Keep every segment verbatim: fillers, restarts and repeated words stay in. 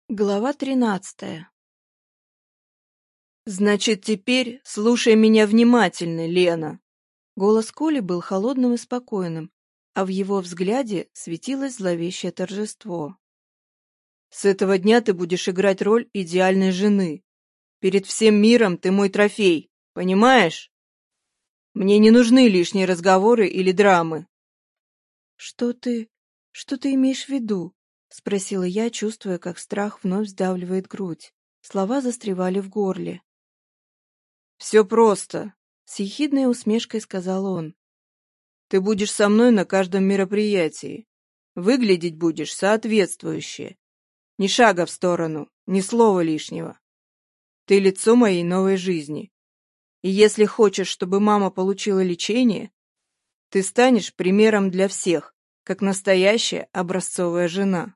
Глава тринадцатая. «Значит, теперь слушай меня внимательно, Лена!» Голос Коли был холодным и спокойным, а в его взгляде светилось зловещее торжество. «С этого дня ты будешь играть роль идеальной жены. Перед всем миром ты мой трофей, понимаешь? Мне не нужны лишние разговоры или драмы». «Что ты... что ты имеешь в виду?» — спросила я, чувствуя, как страх вновь сдавливает грудь. Слова застревали в горле. «Все просто. С ехидной усмешкой сказал он. Ты будешь со мной на каждом мероприятии. Выглядеть будешь соответствующе. Ни шага в сторону, ни слова лишнего. Ты лицо моей новой жизни. И если хочешь, чтобы мама получила лечение, ты станешь примером для всех, как настоящая образцовая жена».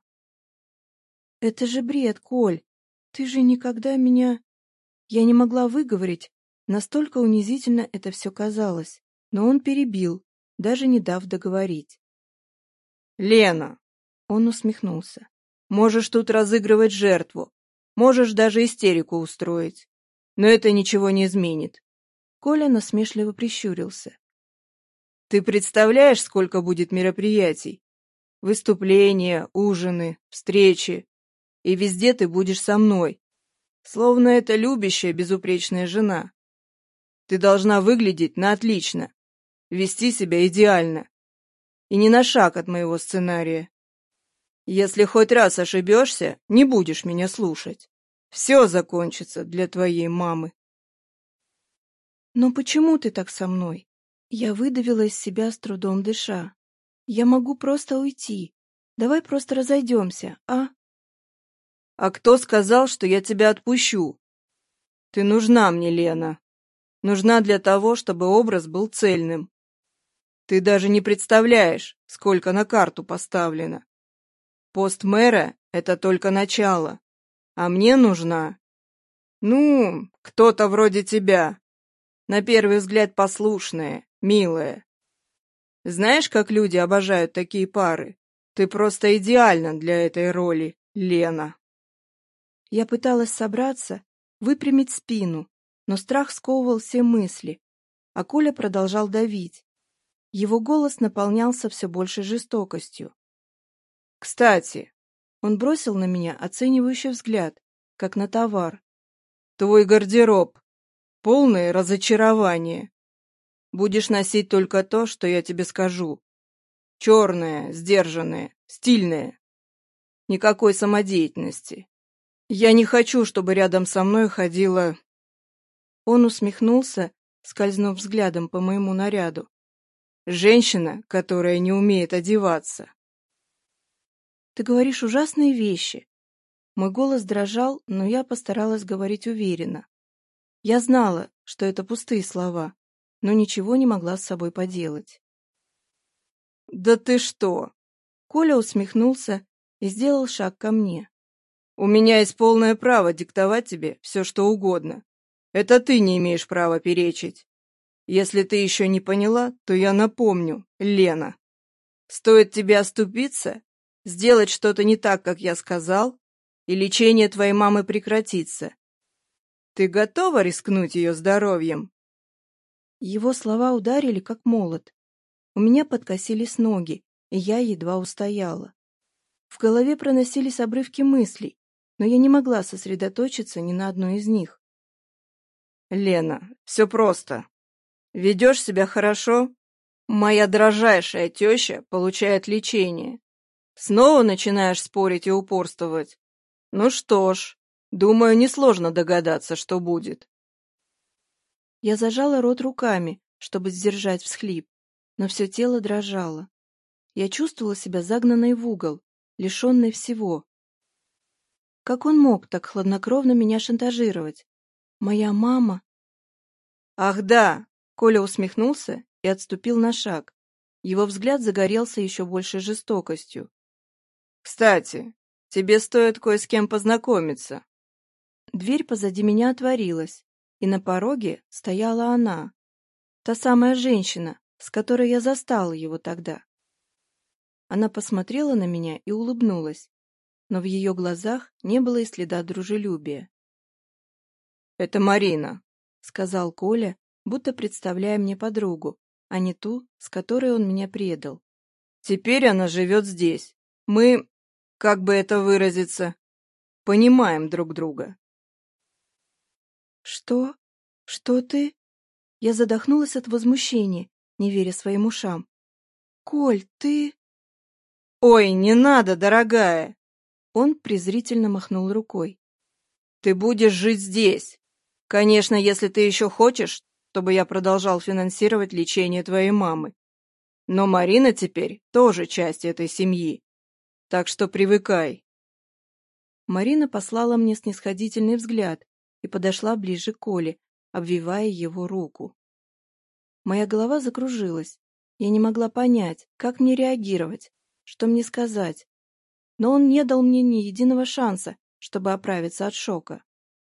«Это же бред, Коль. Ты же никогда меня...» Я не могла выговорить, настолько унизительно это все казалось, но он перебил, даже не дав договорить. «Лена!» — Он усмехнулся. «Можешь тут разыгрывать жертву, можешь даже истерику устроить, но это ничего не изменит». Коля насмешливо прищурился. «Ты представляешь, сколько будет мероприятий? Выступления, ужины, встречи. И везде ты будешь со мной, словно это любящая, безупречная жена. Ты должна выглядеть на отлично, вести себя идеально. И ни на шаг от моего сценария. Если хоть раз ошибешься, не будешь меня слушать. Все закончится для твоей мамы». «Но почему ты так со мной?» Я выдавила из себя, с трудом дыша. «Я могу просто уйти. Давай просто разойдемся, а?» «А кто сказал, что я тебя отпущу? Ты нужна мне, Лена. Нужна для того, чтобы образ был цельным. Ты даже не представляешь, сколько на карту поставлено. Пост мэра — это только начало. А мне нужна... Ну, кто-то вроде тебя. На первый взгляд послушная, милая. Знаешь, как люди обожают такие пары? Ты просто идеальна для этой роли, Лена». Я пыталась собраться, выпрямить спину, но страх сковывал все мысли, а Коля продолжал давить. Его голос наполнялся все большей жестокостью. «Кстати, Он бросил на меня оценивающий взгляд, как на товар. твой гардероб — полное разочарование. Будешь носить только то, что я тебе скажу. Черное, сдержанное, стильное. Никакой самодеятельности. Я не хочу, чтобы рядом со мной ходила...» Он усмехнулся, скользнув взглядом по моему наряду. «Женщина, которая не умеет одеваться». «Ты говоришь ужасные вещи». Мой голос дрожал, но я постаралась говорить уверенно. Я знала, что это пустые слова, но ничего не могла с собой поделать. «Да ты что?» Коля усмехнулся и сделал шаг ко мне. «У меня есть полное право диктовать тебе все, что угодно. Это ты не имеешь права перечить. Если ты еще не поняла, то я напомню, Лена. Стоит тебе оступиться, сделать что-то не так, как я сказал, и лечение твоей мамы прекратится. Ты готова рискнуть ее здоровьем?» Его слова ударили, как молот. У меня подкосились ноги, и я едва устояла. В голове проносились обрывки мыслей, но я не могла сосредоточиться ни на одной из них. «Лена, все просто. Ведешь себя хорошо? Моя дрожайшая теща получает лечение. Снова начинаешь спорить и упорствовать? Ну что ж, думаю, несложно догадаться, что будет». Я зажала рот руками, чтобы сдержать всхлип, но все тело дрожало. Я чувствовала себя загнанной в угол, лишенной всего. Как он мог так хладнокровно меня шантажировать? Моя мама... «Ах да!» — Коля усмехнулся и отступил на шаг. Его взгляд загорелся еще большей жестокостью. «Кстати, тебе стоит кое с кем познакомиться». Дверь позади меня отворилась, и на пороге стояла она. Та самая женщина, с которой я застала его тогда. Она посмотрела на меня и улыбнулась. но в ее глазах не было и следа дружелюбия. «Это Марина», — сказал Коля, будто представляя мне подругу, а не ту, с которой он меня предал. «Теперь она живет здесь. Мы, как бы это выразиться, понимаем друг друга». «Что? Что ты?» Я задохнулась от возмущения, не веря своим ушам. «Коль, ты...» «Ой, не надо, дорогая!» Он презрительно махнул рукой. «Ты будешь жить здесь. Конечно, если ты еще хочешь, чтобы я продолжал финансировать лечение твоей мамы. Но Марина теперь тоже часть этой семьи. Так что привыкай». Марина послала мне снисходительный взгляд и подошла ближе к Коле, обвивая его руку. Моя голова закружилась. Я не могла понять, как мне реагировать, что мне сказать. Но он не дал мне ни единого шанса, чтобы оправиться от шока.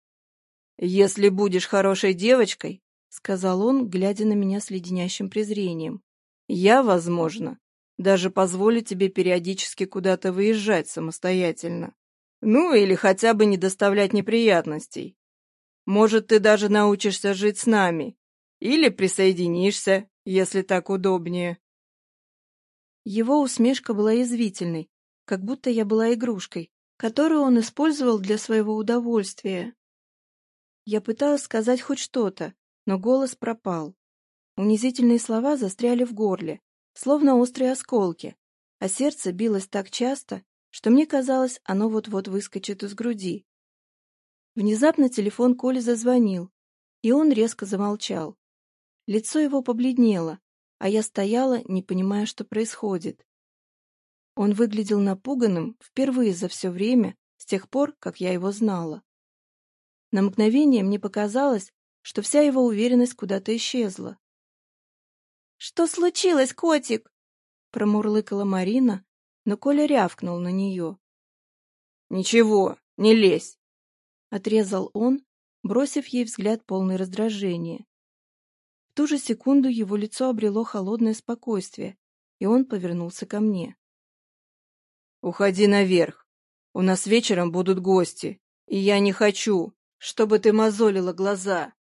«Если будешь хорошей девочкой, — сказал он, глядя на меня с леденящим презрением, — я, возможно, даже позволю тебе периодически куда-то выезжать самостоятельно. Ну, или хотя бы не доставлять неприятностей. Может, ты даже научишься жить с нами. Или присоединишься, если так удобнее». Его усмешка была язвительной, как будто я была игрушкой, которую он использовал для своего удовольствия. Я пыталась сказать хоть что-то, но голос пропал. Унизительные слова застряли в горле, словно острые осколки, а сердце билось так часто, что мне казалось, оно вот-вот выскочит из груди. Внезапно телефон Коли зазвонил, и он резко замолчал. Лицо его побледнело, а я стояла, не понимая, что происходит. Он выглядел напуганным впервые за все время, с тех пор, как я его знала. На мгновение мне показалось, что вся его уверенность куда-то исчезла. «Что случилось, котик?» — промурлыкала Марина, но Коля рявкнул на нее. «Ничего, не лезь!» — отрезал он, бросив ей взгляд полный раздражения. В ту же секунду его лицо обрело холодное спокойствие, и он повернулся ко мне. «Уходи наверх. У нас вечером будут гости, и я не хочу, чтобы ты мозолила глаза.